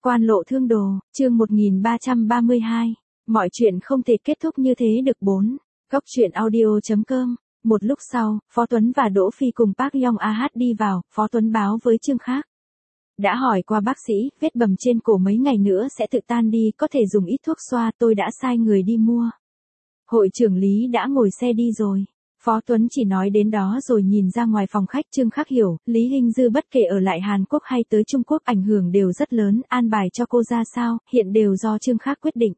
Quan lộ thương đồ, chương 1332. Mọi chuyện không thể kết thúc như thế được 4. Góc truyện audio.com. Một lúc sau, Phó Tuấn và Đỗ Phi cùng Park Yong Ah đi vào, Phó Tuấn báo với Trương Khác. Đã hỏi qua bác sĩ, vết bầm trên cổ mấy ngày nữa sẽ tự tan đi, có thể dùng ít thuốc xoa, tôi đã sai người đi mua. Hội trưởng Lý đã ngồi xe đi rồi. Phó Tuấn chỉ nói đến đó rồi nhìn ra ngoài phòng khách. Trương Khác hiểu, Lý Hinh Dư bất kể ở lại Hàn Quốc hay tới Trung Quốc ảnh hưởng đều rất lớn, an bài cho cô ra sao, hiện đều do Trương Khác quyết định.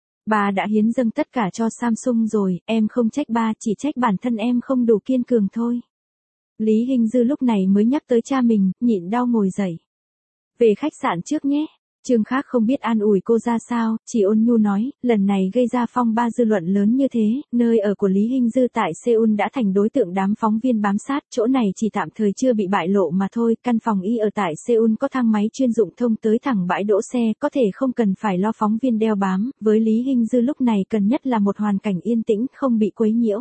Bà đã hiến dâng tất cả cho Samsung rồi, em không trách ba, chỉ trách bản thân em không đủ kiên cường thôi. Lý Hinh Dư lúc này mới nhắc tới cha mình, nhịn đau ngồi dậy. Về khách sạn trước nhé. Trương Khác không biết an ủi cô ra sao, chỉ ôn nhu nói, lần này gây ra phong ba dư luận lớn như thế, nơi ở của Lý Hinh Dư tại Seoul đã thành đối tượng đám phóng viên bám sát, chỗ này chỉ tạm thời chưa bị bại lộ mà thôi, căn phòng y ở tại Seoul có thang máy chuyên dụng thông tới thẳng bãi đỗ xe, có thể không cần phải lo phóng viên đeo bám, với Lý Hinh Dư lúc này cần nhất là một hoàn cảnh yên tĩnh, không bị quấy nhiễu.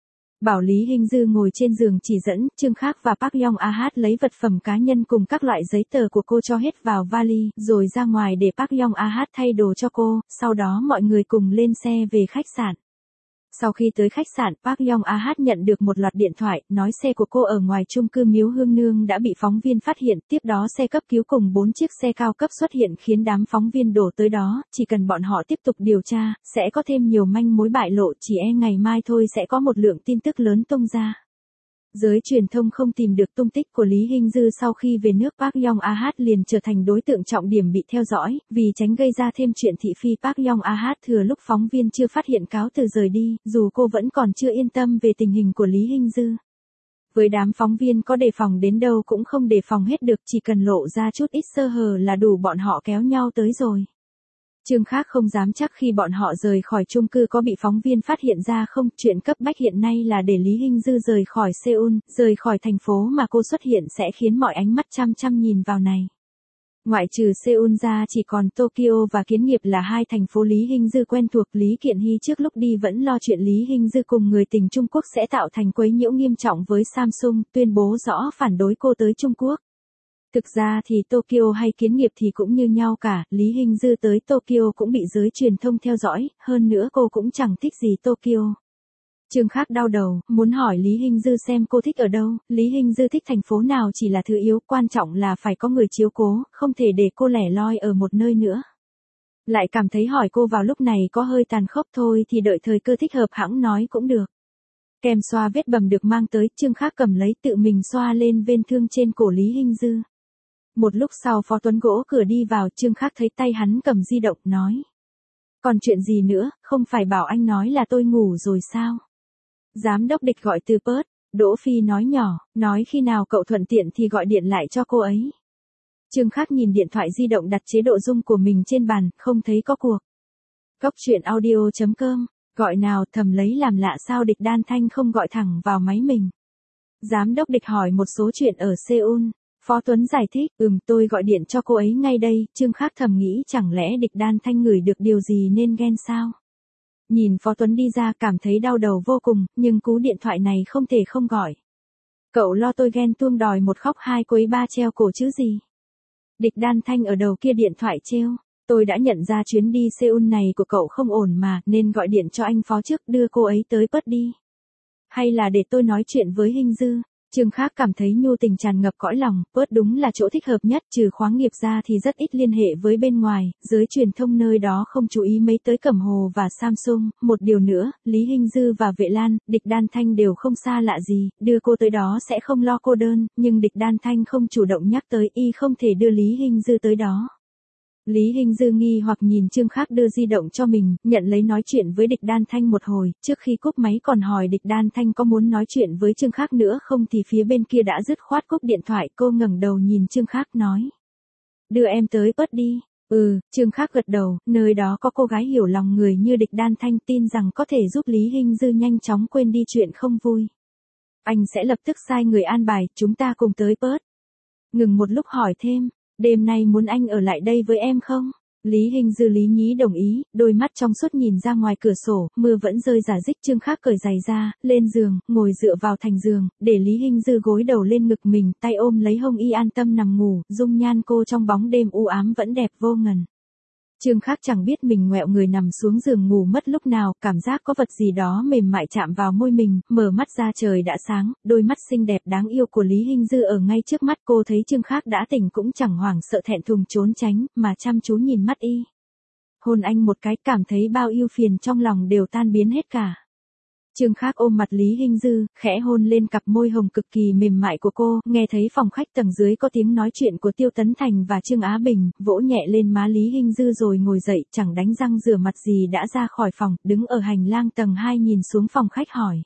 Bảo Lý Hinh Dư ngồi trên giường chỉ dẫn, Trương Khác và Park Yong Ah lấy vật phẩm cá nhân cùng các loại giấy tờ của cô cho hết vào vali, rồi ra ngoài để Park Yong Ah thay đồ cho cô, sau đó mọi người cùng lên xe về khách sạn. Sau khi tới khách sạn, Park Yong Ah nhận được một loạt điện thoại, nói xe của cô ở ngoài chung cư Miếu Hương Nương đã bị phóng viên phát hiện, tiếp đó xe cấp cứu cùng 4 chiếc xe cao cấp xuất hiện khiến đám phóng viên đổ tới đó, chỉ cần bọn họ tiếp tục điều tra, sẽ có thêm nhiều manh mối bại lộ, chỉ ngày mai thôi sẽ có một lượng tin tức lớn tung ra. Giới truyền thông không tìm được tung tích của Lý Hinh Dư sau khi về nước. Park Yong Ah liền trở thành đối tượng trọng điểm bị theo dõi, vì tránh gây ra thêm chuyện thị phi. Park Yong Ah thừa lúc phóng viên chưa phát hiện cáo từ rời đi, dù cô vẫn còn chưa yên tâm về tình hình của Lý Hinh Dư. Với đám phóng viên có đề phòng đến đâu cũng không đề phòng hết được, chỉ cần lộ ra chút ít sơ hở là đủ bọn họ kéo nhau tới rồi. Trương Khác không dám chắc khi bọn họ rời khỏi chung cư có bị phóng viên phát hiện ra không, chuyện cấp bách hiện nay là để Lý Hinh Dư rời khỏi Seoul, rời khỏi thành phố mà cô xuất hiện sẽ khiến mọi ánh mắt chăm chăm nhìn vào này. Ngoại trừ Seoul ra chỉ còn Tokyo và Kiến Nghiệp là hai thành phố Lý Hinh Dư quen thuộc. Lý Kiện Hy trước lúc đi vẫn lo chuyện Lý Hinh Dư cùng người tình Trung Quốc sẽ tạo thành quấy nhiễu nghiêm trọng với Samsung, tuyên bố rõ phản đối cô tới Trung Quốc. Thực ra thì Tokyo hay Kiến Nghiệp thì cũng như nhau cả, Lý Hinh Dư tới Tokyo cũng bị giới truyền thông theo dõi, hơn nữa cô cũng chẳng thích gì Tokyo. Trương Khác đau đầu, muốn hỏi Lý Hinh Dư xem cô thích ở đâu, Lý Hinh Dư thích thành phố nào chỉ là thứ yếu, quan trọng là phải có người chiếu cố, không thể để cô lẻ loi ở một nơi nữa. Lại cảm thấy hỏi cô vào lúc này có hơi tàn khốc thôi thì đợi thời cơ thích hợp hẵng nói cũng được. Kem xoa vết bầm được mang tới, Trương Khác cầm lấy tự mình xoa lên vết thương trên cổ Lý Hinh Dư. Một lúc sau Phó Tuấn gõ cửa đi vào, Trương Khác thấy tay hắn cầm di động, nói. Còn chuyện gì nữa, không phải bảo anh nói là tôi ngủ rồi sao? Giám đốc Địch gọi từ Perth, Đỗ Phi nói nhỏ, nói khi nào cậu thuận tiện thì gọi điện lại cho cô ấy. Trương Khác nhìn điện thoại di động đặt chế độ rung của mình trên bàn, không thấy có cuộc. Góc truyện audio.com, gọi nào, thầm lấy làm lạ sao Địch Đan Thanh không gọi thẳng vào máy mình. Giám đốc Địch hỏi một số chuyện ở Seoul. Phó Tuấn giải thích, tôi gọi điện cho cô ấy ngay đây. Trương Khác thầm nghĩ chẳng lẽ Địch Đan Thanh ngửi được điều gì nên ghen sao? Nhìn Phó Tuấn đi ra cảm thấy đau đầu vô cùng, nhưng cú điện thoại này không thể không gọi. Cậu lo tôi ghen tuông đòi một khóc hai quấy ba treo cổ chứ gì? Địch Đan Thanh ở đầu kia điện thoại treo. Tôi đã nhận ra chuyến đi Seoul này của cậu không ổn mà, nên gọi điện cho anh Phó trước đưa cô ấy tới Perth đi. Hay là để tôi nói chuyện với Hinh Dư? Trương Khác cảm thấy nhu tình tràn ngập cõi lòng, Perth đúng là chỗ thích hợp nhất, trừ khoáng nghiệp ra thì rất ít liên hệ với bên ngoài, giới truyền thông nơi đó không chú ý mấy tới Cẩm Hồ và Samsung. Một điều nữa, Lý Hinh Dư và Vệ Lan, Địch Đan Thanh đều không xa lạ gì, đưa cô tới đó sẽ không lo cô đơn, nhưng Địch Đan Thanh không chủ động nhắc tới, y không thể đưa Lý Hinh Dư tới đó. Lý Hinh Dư nghi hoặc nhìn Trương Khác đưa di động cho mình, nhận lấy nói chuyện với Địch Đan Thanh một hồi, trước khi cúp máy còn hỏi Địch Đan Thanh có muốn nói chuyện với Trương Khác nữa không thì phía bên kia đã dứt khoát cúp điện thoại. Cô ngẩng đầu nhìn Trương Khác nói. Đưa em tới Perth đi. Trương Khác gật đầu, nơi đó có cô gái hiểu lòng người như Địch Đan Thanh, tin rằng có thể giúp Lý Hinh Dư nhanh chóng quên đi chuyện không vui. Anh sẽ lập tức sai người an bài, chúng ta cùng tới Perth. Ngừng một lúc hỏi thêm. Đêm nay muốn anh ở lại đây với em không? Lý Hinh Dư Lý Nhí đồng ý, đôi mắt trong suốt nhìn ra ngoài cửa sổ, mưa vẫn rơi rả rích. Trương Khắc cởi giày ra, lên giường, ngồi dựa vào thành giường, để Lý Hinh Dư gối đầu lên ngực mình, tay ôm lấy hông y an tâm nằm ngủ, dung nhan cô trong bóng đêm u ám vẫn đẹp vô ngần. Trương Khắc chẳng biết mình ngoẹo người nằm xuống giường ngủ mất lúc nào, cảm giác có vật gì đó mềm mại chạm vào môi mình, mở mắt ra trời đã sáng, đôi mắt xinh đẹp đáng yêu của Lý Hinh Dư ở ngay trước mắt. Cô thấy Trương Khắc đã tỉnh cũng chẳng hoảng sợ thẹn thùng trốn tránh, mà chăm chú nhìn mắt y. Hôn anh một cái, cảm thấy bao ưu phiền trong lòng đều tan biến hết cả. Trương Khắc ôm mặt Lý Hinh Dư, khẽ hôn lên cặp môi hồng cực kỳ mềm mại của cô, nghe thấy phòng khách tầng dưới có tiếng nói chuyện của Tiêu Tấn Thành và Trương Á Bình, vỗ nhẹ lên má Lý Hinh Dư rồi ngồi dậy, chẳng đánh răng rửa mặt gì đã ra khỏi phòng, đứng ở hành lang tầng 2 nhìn xuống phòng khách hỏi.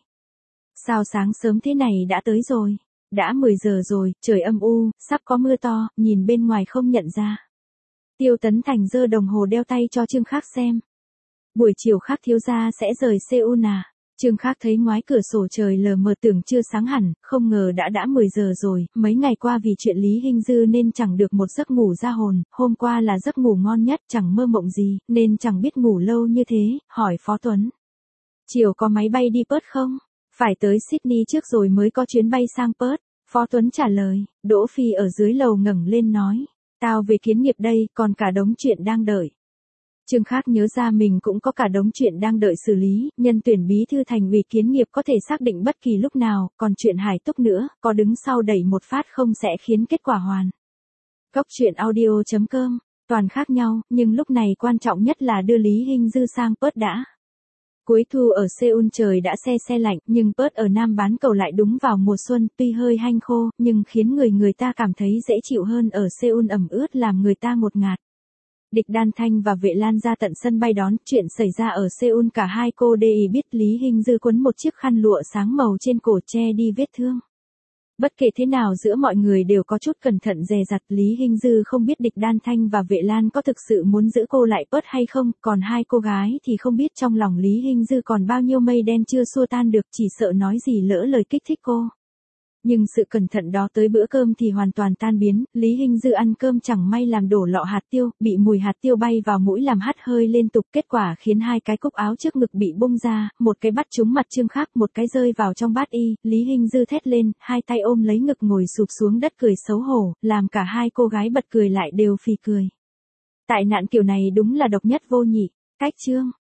Sao sáng sớm thế này đã tới rồi? Đã 10 giờ rồi, trời âm u, sắp có mưa to, nhìn bên ngoài không nhận ra. Tiêu Tấn Thành giơ đồng hồ đeo tay cho Trương Khắc xem. Buổi chiều Khắc thiếu gia sẽ rời Seoul à? Trương Khắc thấy ngoài cửa sổ trời lờ mờ tưởng chưa sáng hẳn, không ngờ đã 10 giờ rồi, mấy ngày qua vì chuyện Lý Hinh Dư nên chẳng được một giấc ngủ ra hồn, hôm qua là giấc ngủ ngon nhất, chẳng mơ mộng gì, nên chẳng biết ngủ lâu như thế, hỏi Phó Tuấn. Chiều có máy bay đi Perth không? Phải tới Sydney trước rồi mới có chuyến bay sang Perth, Phó Tuấn trả lời. Đỗ Phi ở dưới lầu ngẩng lên nói, tao về kiến nghiệp đây, còn cả đống chuyện đang đợi. Trương Khắc nhớ ra mình cũng có cả đống chuyện đang đợi xử lý, nhân tuyển bí thư thành ủy kiến nghiệp có thể xác định bất kỳ lúc nào, còn chuyện Hải Túc nữa, có đứng sau đẩy một phát không sẽ khiến kết quả hoàn. Góc truyện audio.com, toàn khác nhau, nhưng lúc này quan trọng nhất là đưa Lý Hinh Dư sang Perth đã. Cuối thu ở Seoul trời đã se lạnh, nhưng Perth ở Nam bán cầu lại đúng vào mùa xuân, tuy hơi hanh khô, nhưng khiến người ta cảm thấy dễ chịu hơn. Ở Seoul ẩm ướt làm người ta ngột ngạt. Địch Đan Thanh và Vệ Lan ra tận sân bay đón, chuyện xảy ra ở Seoul cả hai cô đều biết. Lý Hinh Dư quấn một chiếc khăn lụa sáng màu trên cổ che đi vết thương. Bất kể thế nào giữa mọi người đều có chút cẩn thận dè dặt. Lý Hinh Dư không biết Địch Đan Thanh và Vệ Lan có thực sự muốn giữ cô lại Perth hay không, còn hai cô gái thì không biết trong lòng Lý Hinh Dư còn bao nhiêu mây đen chưa xua tan được, chỉ sợ nói gì lỡ lời kích thích cô. Nhưng sự cẩn thận đó tới bữa cơm thì hoàn toàn tan biến, Lý Hinh Dư ăn cơm chẳng may làm đổ lọ hạt tiêu, bị mùi hạt tiêu bay vào mũi làm hắt hơi liên tục, kết quả khiến hai cái cúc áo trước ngực bị bung ra, một cái bắt trúng mặt Trương Khắc, một cái rơi vào trong bát y, Lý Hinh Dư thét lên, hai tay ôm lấy ngực ngồi sụp xuống đất cười xấu hổ, làm cả hai cô gái bật cười lại đều phì cười. Tại nạn kiểu này đúng là độc nhất vô nhị. Cách chương